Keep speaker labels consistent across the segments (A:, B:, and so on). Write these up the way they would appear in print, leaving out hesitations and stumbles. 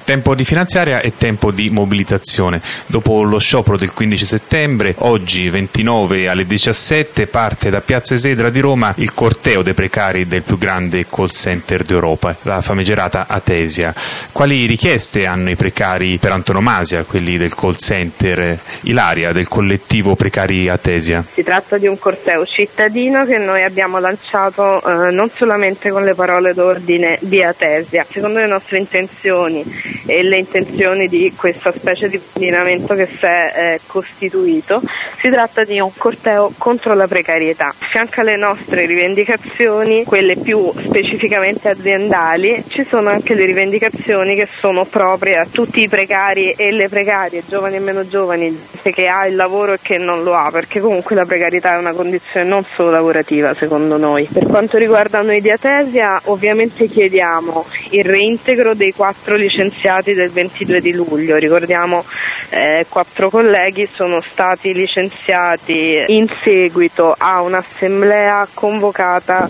A: Tempo di finanziaria e tempo di mobilitazione. Dopo lo sciopero del 15 settembre, oggi 29 alle 17 parte da Piazza Esedra di Roma il corteo dei precari del più grande call center d'Europa, la famigerata Atesia. Quali richieste hanno i precari per antonomasia, quelli del call center? Ilaria, del collettivo Precari Atesia.
B: Si tratta di un corteo cittadino che noi abbiamo lanciato non solamente con le parole d'ordine di Atesia. Secondo le nostre intenzioni e le intenzioni di questa specie di coordinamento che si è costituito, si tratta di un corteo contro la precarietà. A fianco alle nostre rivendicazioni, quelle più specificamente aziendali, ci sono anche le rivendicazioni che sono proprie a tutti i precari e le precarie, giovani e meno giovani, che ha il lavoro e che non lo ha, perché comunque la precarietà è una condizione non solo lavorativa, secondo noi. Per quanto riguarda noi di Atesia, ovviamente chiediamo il reintegro dei 4 licenziati del 22 di luglio. Ricordiamo 4 colleghi sono stati licenziati in seguito a un'assemblea convocata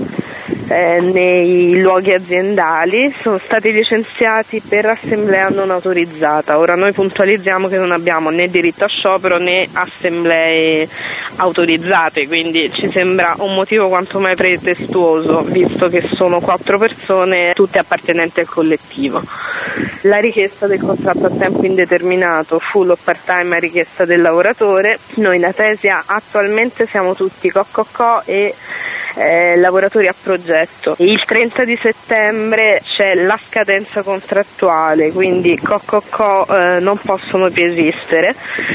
B: nei luoghi aziendali, sono stati licenziati per assemblea non autorizzata. Ora noi puntualizziamo che non abbiamo né diritto a sciopero né assemblee autorizzate, quindi ci sembra un motivo quanto mai pretestuoso, visto che sono 4 persone tutte appartenenti al collettivo. La richiesta del contratto a tempo indeterminato, full o part-time, è richiesta del lavoratore. Noi in Atesia attualmente siamo tutti co e lavoratori a progetto. Il 30 di settembre c'è la scadenza contrattuale, quindi co non possono più esistere.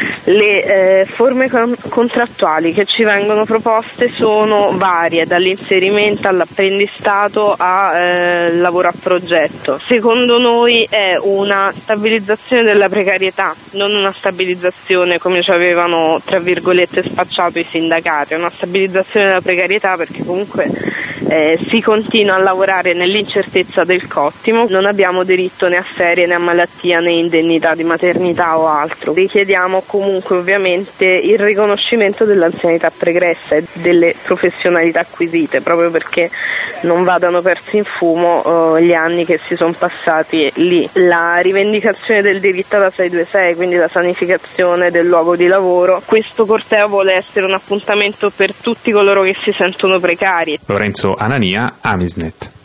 B: Le forme contrattuali che ci vengono proposte sono varie, dall'inserimento all'apprendistato a lavoro a progetto. Secondo noi è una stabilizzazione della precarietà, non una stabilizzazione come ci avevano tra virgolette spacciato i sindacati, è una stabilizzazione della precarietà, perché comunque si continua a lavorare nell'incertezza del cottimo, non abbiamo diritto né a ferie né a malattia né indennità di maternità o altro. Richiediamo comunque ovviamente il riconoscimento dell'anzianità pregressa e delle professionalità acquisite, proprio perché non vadano persi in fumo gli anni che si sono passati lì. La rivendicazione del diritto alla 626, quindi la sanificazione del luogo di lavoro. Questo corteo vuole essere un appuntamento per tutti coloro che si sentono precari.
A: Lorenzo Anania, Amisnet.